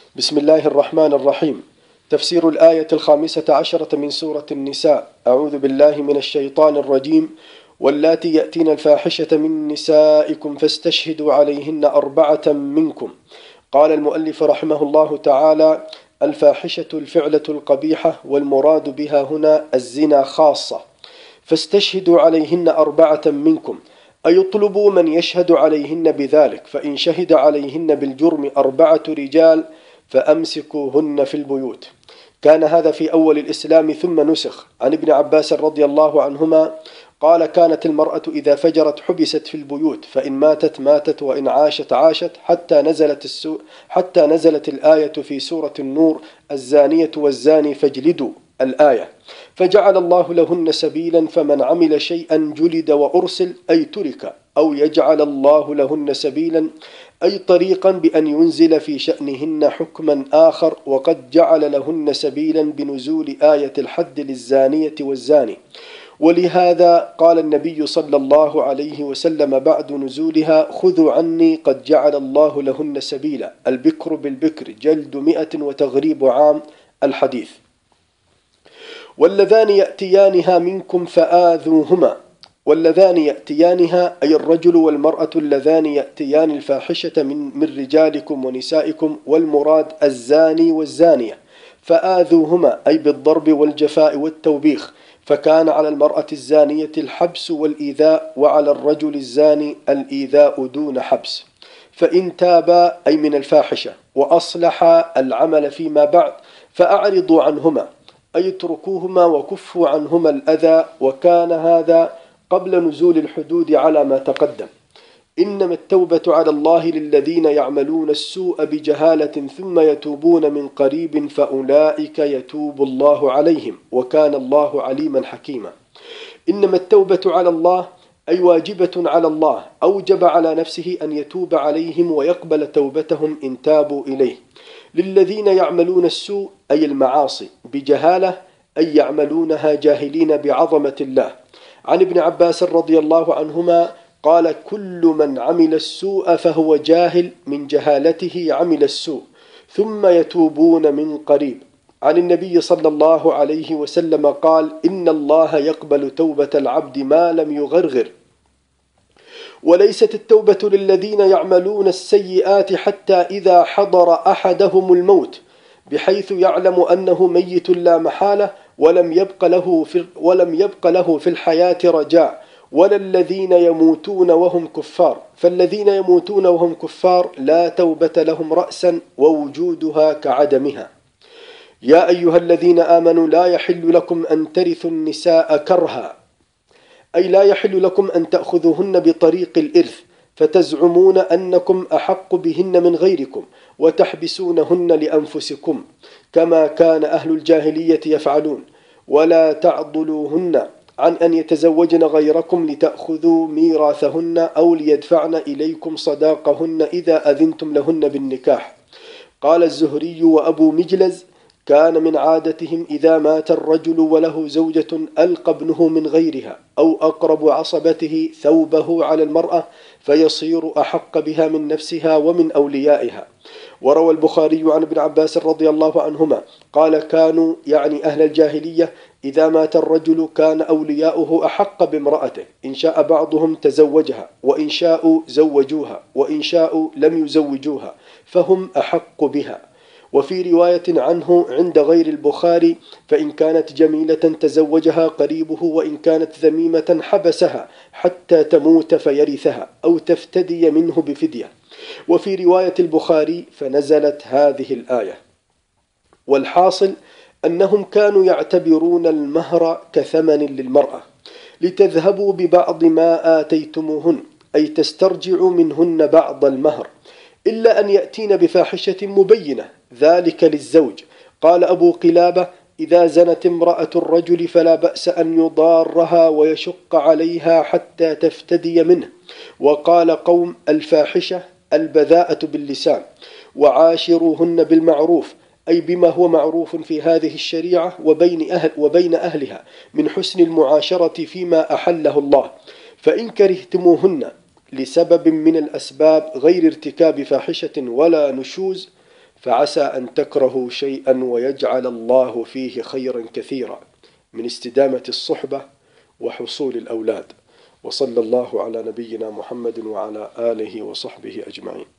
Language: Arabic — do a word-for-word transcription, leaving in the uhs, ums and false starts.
بسم الله الرحمن الرحيم. تفسير الآية الخامسة عشرة من سورة النساء. أعوذ بالله من الشيطان الرجيم. واللاتي يأتين الفاحشة من نسائكم فاستشهدوا عليهن أربعة منكم. قال المؤلف رحمه الله تعالى: الفاحشة الفعلة القبيحة، والمراد بها هنا الزنا خاصة. فاستشهدوا عليهن أربعة منكم، أي اطلبوا من يشهد عليهن بذلك، فإن شهد عليهن بالجرم أربعة رجال فأمسكوهن في البيوت. كان هذا في أول الإسلام ثم نسخ. عن ابن عباس رضي الله عنهما قال: كانت المرأة إذا فجرت حبست في البيوت، فإن ماتت ماتت وإن عاشت عاشت، حتى نزلت, السو حتى نزلت الآية في سورة النور: الزانية والزاني فاجلدوا الآية. فجعل الله لهن سبيلا، فمن عمل شيئا جلد وأرسل، أي ترك، أو يجعل الله لهن سبيلا أي طريقا بأن ينزل في شأنهن حكما آخر. وقد جعل لهن سبيلا بنزول آية الحد للزانية والزاني. ولهذا قال النبي صلى الله عليه وسلم بعد نزولها: خذوا عني قد جعل الله لهن سبيلا، البكر بالبكر جلد مئة وتغريب عام، الحديث. واللذان يأتيانها منكم فآذوهما. واللذان يأتيانها أي الرجل والمرأة اللذان يأتيان الفاحشة من, من رجالكم ونسائكم، والمراد الزاني والزانية. فآذوهما أي بالضرب والجفاء والتوبيخ، فكان على المرأة الزانية الحبس والإيذاء، وعلى الرجل الزاني الإيذاء دون حبس. فإن تابا أي من الفاحشة وأصلحا العمل فيما بعد فأعرضوا عنهما، أي اتركوهما وكفوا عنهما الأذى. وكان هذا قبل نزول الحدود على ما تقدم. إنما التوبة على الله للذين يعملون السوء بجهالة ثم يتوبون من قريب فأولئك يتوب الله عليهم، وكان الله عليما حكيما. إنما التوبة على الله أي واجبة على الله، أوجب على نفسه أن يتوب عليهم ويقبل توبتهم إن تابوا إليه. للذين يعملون السوء أي المعاصي بجهالة، أي يعملونها جاهلين بعظمة الله. عن ابن عباس رضي الله عنهما قال: كل من عمل السوء فهو جاهل، من جهالته عمل السوء، ثم يتوبون من قريب. عن النبي صلى الله عليه وسلم قال: إن الله يقبل توبة العبد ما لم يغرغر. وليست التوبة للذين يعملون السيئات حتى إذا حضر أحدهم الموت، بحيث يعلم أنه ميت لا محالة، ولم يبق له في, ولم يبق له في الحياة رجاء، ولا الذين يموتون وهم كفار. فالذين يموتون وهم كفار لا توبة لهم رأسا، ووجودها كعدمها. يا أيها الذين آمنوا لا يحل لكم أن ترثوا النساء كرها، أي لا يحل لكم أن تأخذوهن بطريق الإرث، فتزعمون أنكم أحق بهن من غيركم، وتحبسونهن لأنفسكم، كما كان أهل الجاهلية يفعلون. ولا تعضلوهن عن أن يتزوجن غيركم لتأخذوا ميراثهن، أو ليدفعن إليكم صداقهن إذا أذنتم لهن بالنكاح. قال الزهري وأبو مجلز: كان من عادتهم إذا مات الرجل وله زوجة ألقى ابنه من غيرها أو أقرب عصبته ثوبه على المرأة، فيصير أحق بها من نفسها ومن أوليائها. وروى البخاري عن ابن عباس رضي الله عنهما قال: كانوا يعني أهل الجاهلية إذا مات الرجل كان أولياؤه أحق بامرأته، إن شاء بعضهم تزوجها، وإن شاءوا زوجوها، وإن شاءوا لم يزوجوها، فهم أحق بها. وفي رواية عنه عند غير البخاري: فإن كانت جميلة تزوجها قريبه، وإن كانت ذميمة حبسها حتى تموت فيرثها، أو تفتدي منه بفدية. وفي رواية البخاري: فنزلت هذه الآية. والحاصل أنهم كانوا يعتبرون المهر كثمن للمرأة، لتذهبوا ببعض ما آتيتموهن، أي تسترجعوا منهن بعض المهر، إلا أن يأتين بفاحشة مبينة، ذلك للزوج. قال أبو قلابة: إذا زنت امرأة الرجل فلا بأس أن يضارها ويشق عليها حتى تفتدي منه. وقال قوم: الفاحشة البذاءة باللسان. وعاشروهن بالمعروف، أي بما هو معروف في هذه الشريعة وبين, أهل وبين أهلها من حسن المعاشرة فيما أحله الله. فإن كرهتموهن لسبب من الأسباب غير ارتكاب فاحشة ولا نشوز، فعسى أن تكرهوا شيئا ويجعل الله فيه خيرا كثيرا من استدامة الصحبة وحصول الأولاد. وصلى الله على نبينا محمد وعلى آله وصحبه أجمعين.